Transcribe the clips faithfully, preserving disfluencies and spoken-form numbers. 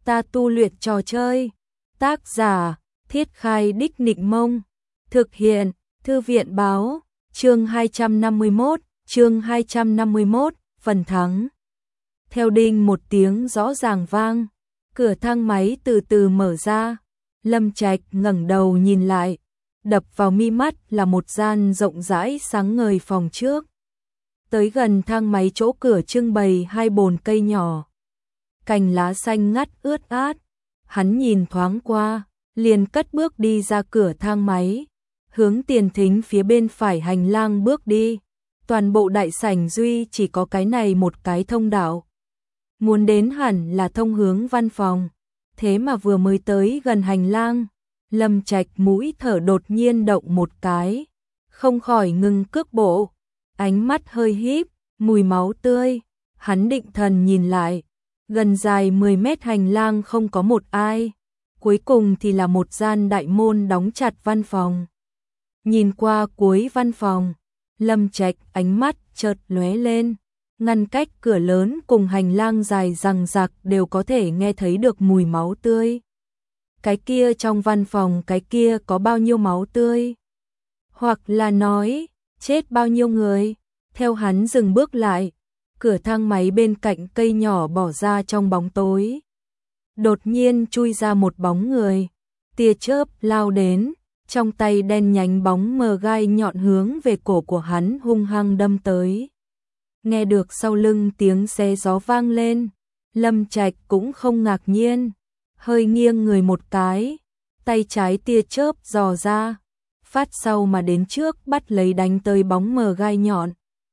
ta tu luyện trò chơi. Tác giả, Thiết Khai Đích Nịnh Mông. Thực hiện, Thư viện Báo. Chương hai trăm năm mươi mốt, chương hai trăm năm mươi mốt, phần thắng. Theo đinh một tiếng rõ ràng vang, cửa thang máy từ từ mở ra. Lâm Trạch ngẩng đầu nhìn lại, đập vào mi mắt là một gian rộng rãi sáng ngời phòng trước. Tới gần thang máy chỗ cửa trưng bày hai bồn cây nhỏ, cành lá xanh ngắt ướt át. Hắn nhìn thoáng qua, liền cất bước đi ra cửa thang máy, hướng tiền thính phía bên phải hành lang bước đi. Toàn bộ đại sảnh duy chỉ có cái này một cái thông đạo. Muốn đến hẳn là thông hướng văn phòng. Thế mà vừa mới tới gần hành lang, Lâm Trạch mũi thở đột nhiên động một cái, không khỏi ngừng cước bộ, ánh mắt hơi híp, mùi máu tươi. Hắn định thần nhìn lại, gần dài mười mét hành lang không có một ai, cuối cùng thì là một gian đại môn đóng chặt văn phòng. Nhìn qua cuối văn phòng, Lâm Trạch ánh mắt chợt lóe lên, ngăn cách cửa lớn cùng hành lang dài dằng dặc đều có thể nghe thấy được mùi máu tươi. Cái kia trong văn phòng cái kia có bao nhiêu máu tươi? Hoặc là nói, chết bao nhiêu người? Theo hắn dừng bước lại, cửa thang máy bên cạnh cây nhỏ bỏ ra trong bóng tối. Đột nhiên chui ra một bóng người, tia chớp lao đến, trong tay đen nhánh bóng mờ gai nhọn hướng về cổ của hắn hung hăng đâm tới. Nghe được sau lưng tiếng xe gió vang lên, Lâm Trạch cũng không ngạc nhiên, hơi nghiêng người một cái, tay trái tia chớp dò ra, phát sau mà đến trước bắt lấy đánh tới bóng mờ gai nhọn.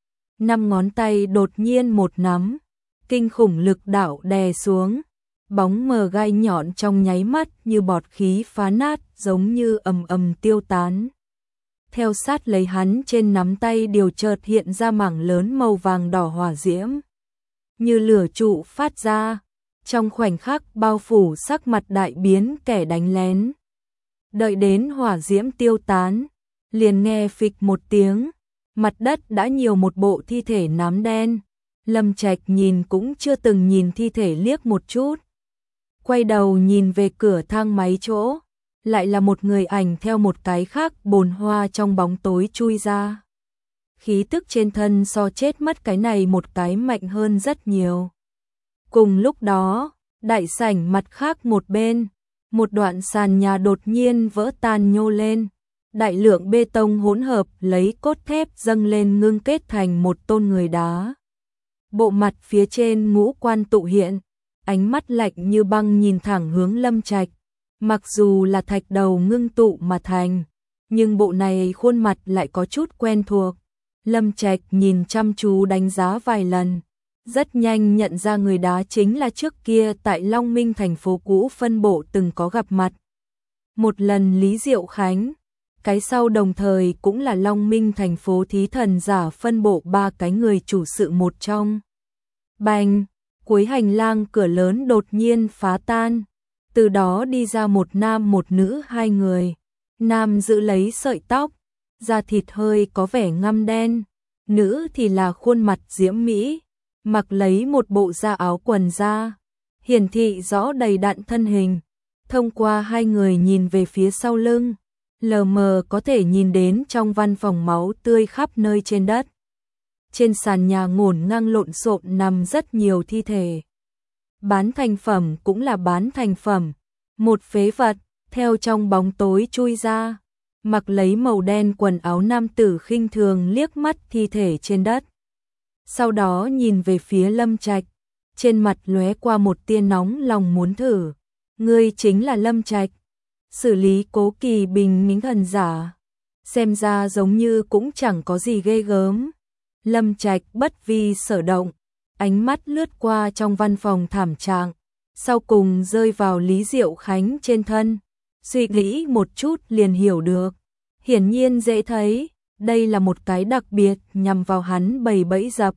Năm ngón tay đột nhiên một nắm, kinh khủng lực đạo đè xuống, bóng mờ gai nhọn trong nháy mắt như bọt khí phá nát, giống như ầm ầm tiêu tán. Theo sát lấy hắn trên nắm tay điều chợt hiện ra mảng lớn màu vàng đỏ hỏa diễm, như lửa trụ phát ra, trong khoảnh khắc bao phủ sắc mặt đại biến kẻ đánh lén. Đợi đến hỏa diễm tiêu tán, liền nghe phịch một tiếng, mặt đất đã nhiều một bộ thi thể nám đen. Lâm Trạch nhìn cũng chưa từng nhìn thi thể liếc một chút, quay đầu nhìn về cửa thang máy chỗ, lại là một người ảnh theo một cái khác bồn hoa trong bóng tối chui ra. Khí tức trên thân so chết mất cái này một cái mạnh hơn rất nhiều. Cùng lúc đó, đại sảnh mặt khác một bên, một đoạn sàn nhà đột nhiên vỡ tan nhô lên. Đại lượng bê tông hỗn hợp lấy cốt thép dâng lên ngưng kết thành một tôn người đá. Bộ mặt phía trên ngũ quan tụ hiện, ánh mắt lạnh như băng nhìn thẳng hướng Lâm Trạch. Mặc dù là thạch đầu ngưng tụ mà thành, nhưng bộ này khuôn mặt lại có chút quen thuộc. Lâm Trạch nhìn chăm chú đánh giá vài lần, rất nhanh nhận ra người đá chính là trước kia tại Long Minh thành phố cũ phân bộ từng có gặp mặt. Một lần Lý Diệu Khánh, cái sau đồng thời cũng là Long Minh thành phố thí thần giả phân bộ ba cái người chủ sự một trong. Bành, cuối hành lang cửa lớn đột nhiên phá tan. Từ đó đi ra một nam một nữ hai người. Nam giữ lấy sợi tóc, da thịt hơi có vẻ ngăm đen. Nữ thì là khuôn mặt diễm mỹ, mặc lấy một bộ da áo quần da, hiển thị rõ đầy đặn thân hình. Thông qua hai người nhìn về phía sau lưng, lờ mờ có thể nhìn đến trong văn phòng máu tươi khắp nơi trên đất. Trên sàn nhà ngổn ngang lộn xộn nằm rất nhiều thi thể. Bán thành phẩm cũng là bán thành phẩm, một phế vật theo trong bóng tối chui ra, mặc lấy màu đen quần áo nam tử khinh thường liếc mắt thi thể trên đất. Sau đó nhìn về phía Lâm Trạch, trên mặt lóe qua một tia nóng lòng muốn thử. Ngươi chính là Lâm Trạch, xử lý Cố Kỳ Bình mính thần giả, xem ra giống như cũng chẳng có gì ghê gớm. Lâm Trạch bất vi sở động, ánh mắt lướt qua trong văn phòng thảm trạng, sau cùng rơi vào Lý Diệu Khánh trên thân, suy nghĩ một chút liền hiểu được. Hiển nhiên dễ thấy, đây là một cái đặc biệt nhằm vào hắn bày bẫy dập.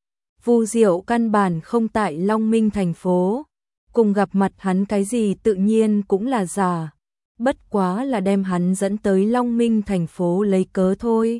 Vu Diệu căn bản không tại Long Minh thành phố, cùng gặp mặt hắn cái gì tự nhiên cũng là giả, bất quá là đem hắn dẫn tới Long Minh thành phố lấy cớ thôi.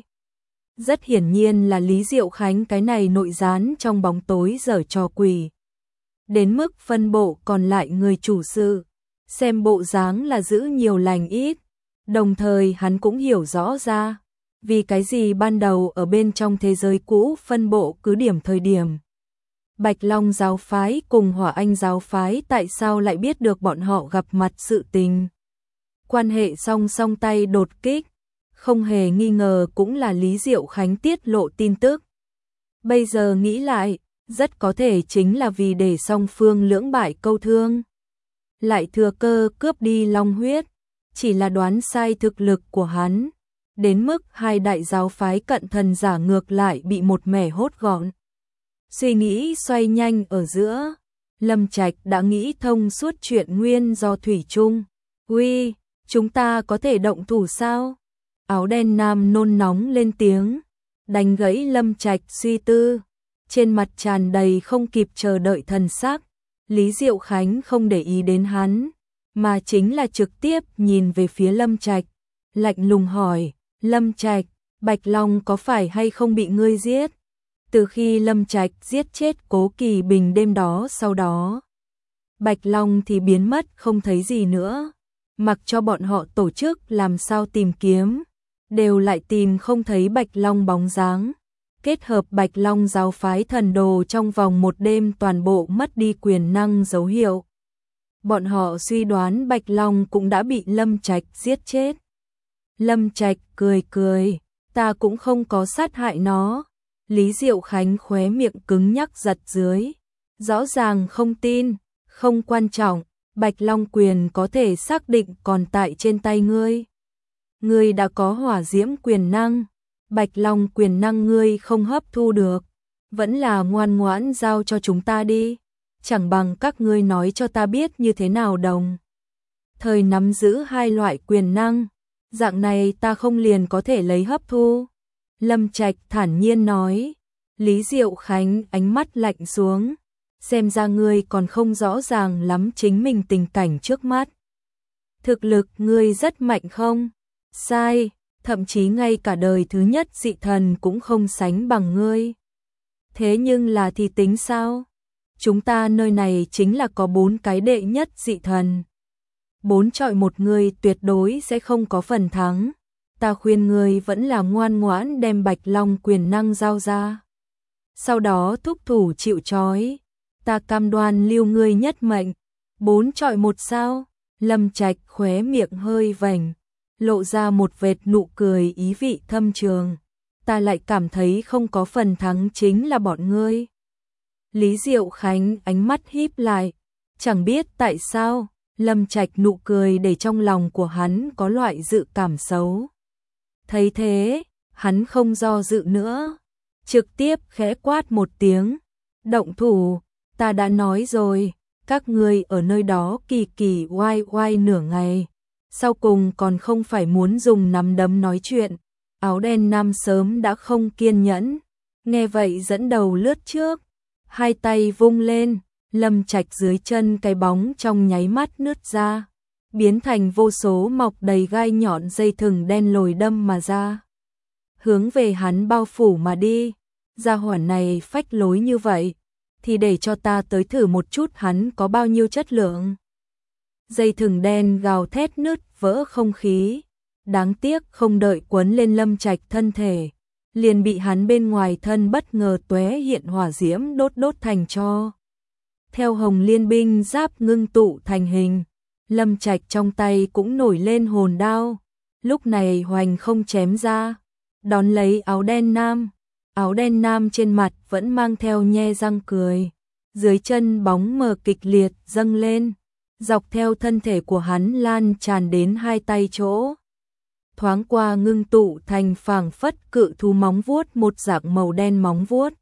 Rất hiển nhiên là Lý Diệu Khánh cái này nội gián trong bóng tối giở trò quỷ. đến mức phân bộ còn lại người chủ sự, xem bộ dáng là giữ nhiều lành ít, đồng thời hắn cũng hiểu rõ ra, vì cái gì ban đầu ở bên trong thế giới cũ phân bộ cứ điểm thời điểm. Bạch Long giáo phái cùng Hỏa Anh giáo phái tại sao lại biết được bọn họ gặp mặt sự tình. Quan hệ song song tay đột kích, không hề nghi ngờ cũng là Lý Diệu Khánh tiết lộ tin tức. Bây giờ nghĩ lại, rất có thể chính là vì để song phương lưỡng bại câu thương. Lại thừa cơ cướp đi long huyết, chỉ là đoán sai thực lực của hắn, đến mức hai đại giáo phái cận thần giả ngược lại bị một mẻ hốt gọn. Suy nghĩ xoay nhanh ở giữa, Lâm Trạch đã nghĩ thông suốt chuyện nguyên do thủy chung. Uy, chúng ta có thể động thủ sao? Áo đen nam nôn nóng lên tiếng, đánh gãy Lâm Trạch suy tư, trên mặt tràn đầy không kịp chờ đợi thần sắc. Lý Diệu Khánh không để ý đến hắn, mà chính là trực tiếp nhìn về phía Lâm Trạch, lạnh lùng hỏi, Lâm Trạch, Bạch Long có phải hay không bị ngươi giết? Từ khi Lâm Trạch giết chết Cố Kỳ Bình đêm đó sau đó, Bạch Long thì biến mất không thấy gì nữa, mặc cho bọn họ tổ chức làm sao tìm kiếm, đều lại tìm không thấy Bạch Long bóng dáng. Kết hợp Bạch Long giáo phái thần đồ trong vòng một đêm toàn bộ mất đi quyền năng dấu hiệu. Bọn họ suy đoán Bạch Long cũng đã bị Lâm Trạch giết chết. Lâm Trạch cười cười, ta cũng không có sát hại nó. Lý Diệu Khánh khóe miệng cứng nhắc giật dưới, rõ ràng không tin, không quan trọng, Bạch Long quyền có thể xác định còn tại trên tay ngươi. Ngươi đã có hỏa diễm quyền năng, Bạch Long quyền năng ngươi không hấp thu được, vẫn là ngoan ngoãn giao cho chúng ta đi, chẳng bằng các ngươi nói cho ta biết như thế nào đồng. Thời nắm giữ hai loại quyền năng, dạng này ta không liền có thể lấy hấp thu. Lâm Trạch thản nhiên nói. Lý Diệu Khánh ánh mắt lạnh xuống, xem ra ngươi còn không rõ ràng lắm chính mình tình cảnh trước mắt. Thực lực ngươi rất mạnh không? Sai, thậm chí ngay cả đời thứ nhất dị thần cũng không sánh bằng ngươi. Thế nhưng là thì tính sao? Chúng ta nơi này chính là có bốn cái đệ nhất dị thần. Bốn chọi một ngươi tuyệt đối sẽ không có phần thắng. Ta khuyên ngươi vẫn là ngoan ngoãn đem Bạch Long quyền năng giao ra. Sau đó thúc thủ chịu trói. Ta cam đoan lưu ngươi nhất mệnh. Bốn chọi một sao? Lâm Trạch khóe miệng hơi vành, lộ ra một vệt nụ cười ý vị thâm trường. Ta lại cảm thấy không có phần thắng chính là bọn ngươi. Lý Diệu Khánh ánh mắt híp lại, chẳng biết tại sao, Lâm Trạch nụ cười để trong lòng của hắn có loại dự cảm xấu. Thấy thế, hắn không do dự nữa, trực tiếp khẽ quát một tiếng, động thủ, ta đã nói rồi, các ngươi ở nơi đó kỳ kỳ oai oai nửa ngày, sau cùng còn không phải muốn dùng nắm đấm nói chuyện. Áo đen nam sớm đã không kiên nhẫn, nghe vậy dẫn đầu lướt trước, hai tay vung lên, Lâm Trạch dưới chân cái bóng trong nháy mắt nứt ra, biến thành vô số mọc đầy gai nhọn dây thừng đen lồi đâm mà ra, hướng về hắn bao phủ mà đi. Gia hỏa này phách lối như vậy, thì để cho ta tới thử một chút hắn có bao nhiêu chất lượng. Dây thừng đen gào thét nứt vỡ không khí, đáng tiếc không đợi quấn lên Lâm Trạch thân thể, liền bị hắn bên ngoài thân bất ngờ tóe hiện hỏa diễm đốt đốt thành tro. Theo hồng liên binh giáp ngưng tụ thành hình, Lâm Trạch trong tay cũng nổi lên hồn đao, lúc này hoành không chém ra, đón lấy áo đen nam. Áo đen nam trên mặt vẫn mang theo nhe răng cười, dưới chân bóng mờ kịch liệt dâng lên, dọc theo thân thể của hắn lan tràn đến hai tay chỗ. Thoáng qua ngưng tụ thành phảng phất cự thú móng vuốt một dạng màu đen móng vuốt.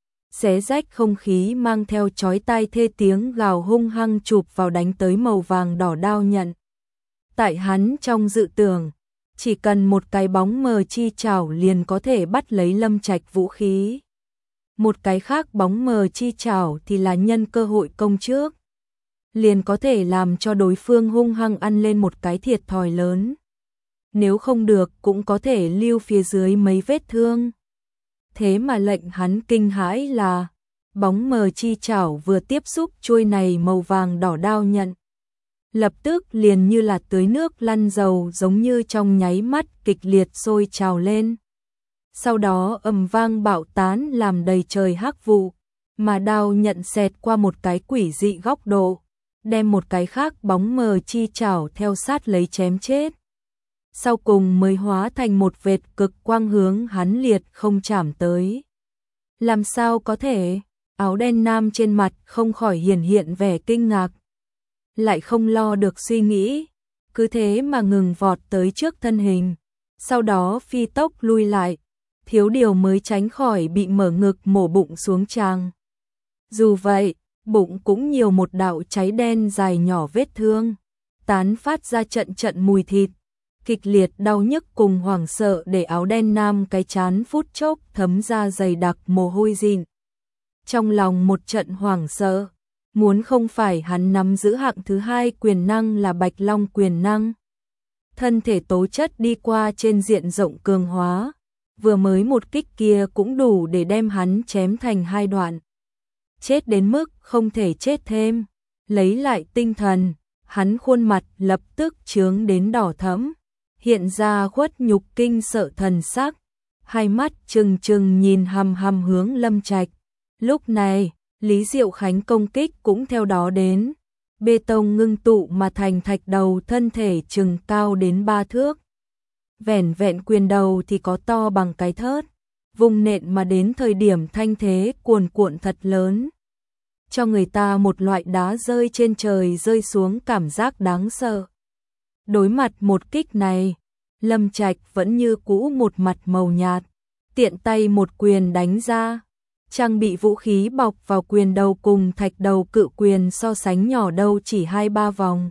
Xé rách không khí mang theo chói tai thê tiếng gào hung hăng chụp vào đánh tới màu vàng đỏ đao nhận. Tại hắn trong dự tưởng, chỉ cần một cái bóng mờ chi chảo liền có thể bắt lấy Lâm Trạch vũ khí. Một cái khác bóng mờ chi chảo thì là nhân cơ hội công trước, liền có thể làm cho đối phương hung hăng ăn lên một cái thiệt thòi lớn. Nếu không được cũng có thể lưu phía dưới mấy vết thương. Thế mà lệnh hắn kinh hãi là Bóng mờ chi chảo vừa tiếp xúc chuôi này màu vàng đỏ đao nhận. Lập tức liền như là tưới nước lăn dầu, giống như trong nháy mắt kịch liệt sôi trào lên. Sau đó ầm vang bạo tán làm đầy trời hắc vụ, mà đao nhận xẹt qua một cái quỷ dị góc độ, đem một cái khác bóng mờ chi chảo theo sát lấy chém chết. Sau cùng mới hóa thành một vệt cực quang hướng hắn liệt không chạm tới. Làm sao có thể? Áo đen nam trên mặt không khỏi hiển hiện vẻ kinh ngạc. Lại không lo được suy nghĩ, cứ thế mà ngừng vọt tới trước thân hình, sau đó phi tốc lui lại, thiếu điều mới tránh khỏi bị mở ngực mổ bụng xuống tràng. Dù vậy, bụng cũng nhiều một đạo cháy đen dài nhỏ vết thương, tán phát ra trận trận mùi thịt, kịch liệt đau nhức cùng hoảng sợ để áo đen nam cái chán phút chốc thấm ra dày đặc mồ hôi dịn. Trong lòng một trận hoảng sợ, muốn không phải hắn nắm giữ hạng thứ hai quyền năng là Bạch Long quyền năng. Thân thể tố chất đi qua trên diện rộng cường hóa, vừa mới một kích kia cũng đủ để đem hắn chém thành hai đoạn. Chết đến mức không thể chết thêm, lấy lại tinh thần, hắn khuôn mặt lập tức chướng đến đỏ thẫm, hiện ra khuất nhục kinh sợ thần sắc, hai mắt trừng trừng nhìn hằm hằm hướng Lâm Trạch. Lúc này, Lý Diệu Khánh công kích cũng theo đó đến, bê tông ngưng tụ mà thành thạch đầu thân thể chừng cao đến ba thước. Vẻn vẹn quyền đầu thì có to bằng cái thớt, vùng nện mà đến thời điểm thanh thế cuồn cuộn thật lớn, cho người ta một loại đá rơi trên trời rơi xuống cảm giác đáng sợ. Đối mặt một kích này, Lâm Trạch vẫn như cũ một mặt màu nhạt, tiện tay một quyền đánh ra, trang bị vũ khí bọc vào quyền đầu cùng thạch đầu cự quyền so sánh nhỏ đâu chỉ hai ba vòng.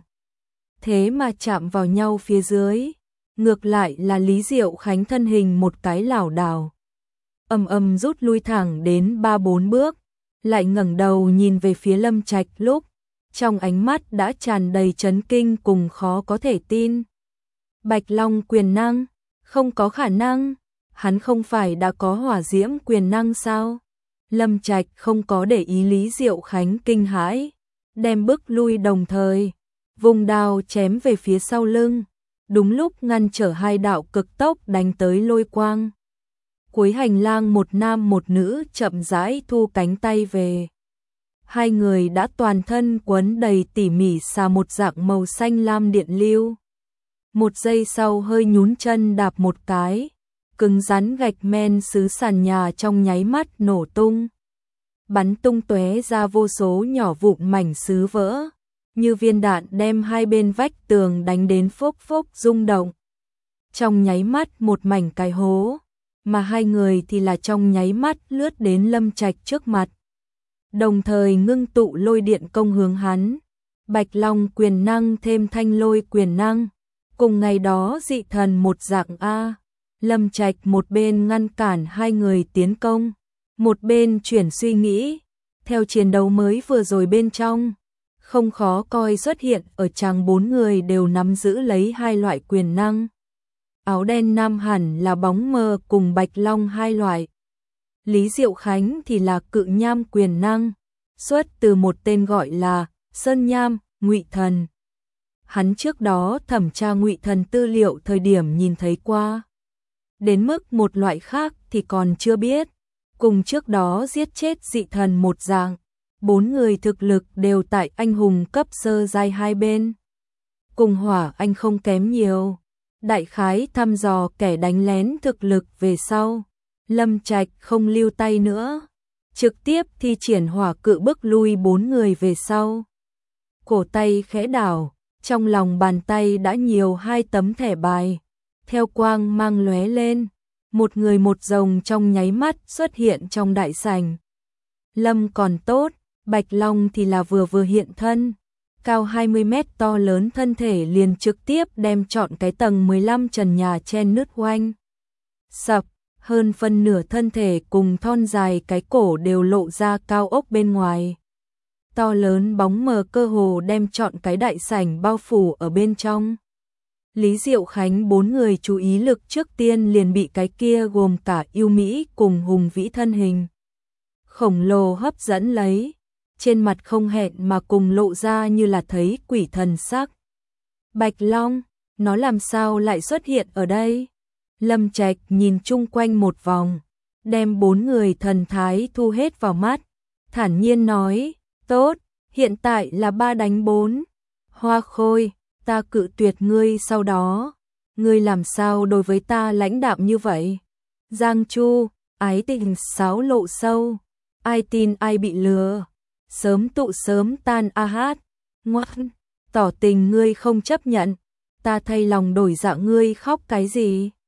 Thế mà chạm vào nhau phía dưới, ngược lại là Lý Diệu Khánh thân hình một cái lảo đảo, ầm ầm rút lui thẳng đến ba bốn bước, lại ngẩng đầu nhìn về phía Lâm Trạch lúc, trong ánh mắt đã tràn đầy chấn kinh cùng khó có thể tin. Bạch Long quyền năng, không có khả năng, hắn không phải đã có hỏa diễm quyền năng sao? Lâm Trạch không có để ý Lý Diệu Khánh kinh hãi, đem bước lui đồng thời, vùng đao chém về phía sau lưng, đúng lúc ngăn trở hai đạo cực tốc đánh tới lôi quang. Cuối hành lang một nam một nữ chậm rãi thu cánh tay về. Hai người đã toàn thân quấn đầy tỉ mỉ xà một dạng màu xanh lam điện lưu. Một giây sau hơi nhún chân đạp một cái, cứng rắn gạch men xứ sàn nhà trong nháy mắt nổ tung. Bắn tung tóe ra vô số nhỏ vụn mảnh sứ vỡ, như viên đạn đem hai bên vách tường đánh đến phốc phốc rung động. Trong nháy mắt một mảnh cái hố, mà hai người thì là trong nháy mắt lướt đến Lâm Trạch trước mặt. Đồng thời ngưng tụ lôi điện công hướng hắn, Bạch Long quyền năng thêm thanh lôi quyền năng, cùng ngày đó dị thần một dạng A. Lâm Trạch một bên ngăn cản hai người tiến công, một bên chuyển suy nghĩ, theo chiến đấu mới vừa rồi bên trong, không khó coi xuất hiện ở tràng bốn người đều nắm giữ lấy hai loại quyền năng. Áo đen nam hẳn là bóng mờ cùng Bạch Long hai loại. Lý Diệu Khánh thì là cự nham quyền năng, xuất từ một tên gọi là Sơn Nham, Ngụy Thần. Hắn trước đó thẩm tra Ngụy Thần tư liệu thời điểm nhìn thấy qua. Đến mức một loại khác thì còn chưa biết. Cùng trước đó giết chết dị thần một dạng, bốn người thực lực đều tại anh hùng cấp sơ giai hai bên. Cùng Hỏa Anh không kém nhiều. Đại khái thăm dò kẻ đánh lén thực lực về sau, Lâm Trạch không lưu tay nữa, trực tiếp thi triển hỏa cự bức lui bốn người về sau. Cổ tay khẽ đảo, trong lòng bàn tay đã nhiều hai tấm thẻ bài, theo quang mang lóe lên, một người một rồng trong nháy mắt xuất hiện trong đại sảnh. Lâm còn tốt, Bạch Long thì là vừa vừa hiện thân. Cao hai mươi mét to lớn thân thể liền trực tiếp đem trọn cái tầng mười lăm trần nhà chen nứt oanh. Sập, hơn phân nửa thân thể cùng thon dài cái cổ đều lộ ra cao ốc bên ngoài. To lớn bóng mờ cơ hồ đem trọn cái đại sảnh bao phủ ở bên trong. Lý Diệu Khánh bốn người chú ý lực trước tiên liền bị cái kia gồm cả yêu Mỹ cùng hùng vĩ thân hình khổng lồ hấp dẫn lấy, trên mặt không hẹn mà cùng lộ ra như là thấy quỷ thần sắc. Bạch Long, nó làm sao lại xuất hiện ở đây? Lâm Trạch nhìn chung quanh một vòng, đem bốn người thần thái thu hết vào mắt, thản nhiên nói, tốt, hiện tại là ba đánh bốn. Hoa Khôi, ta cự tuyệt ngươi sau đó, ngươi làm sao đối với ta lãnh đạm như vậy? Giang Chu, ái tình sáo lộ sâu, ai tin ai bị lừa, sớm tụ sớm tan a hát, ngoan, tỏ tình ngươi không chấp nhận, ta thay lòng đổi dạ ngươi khóc cái gì?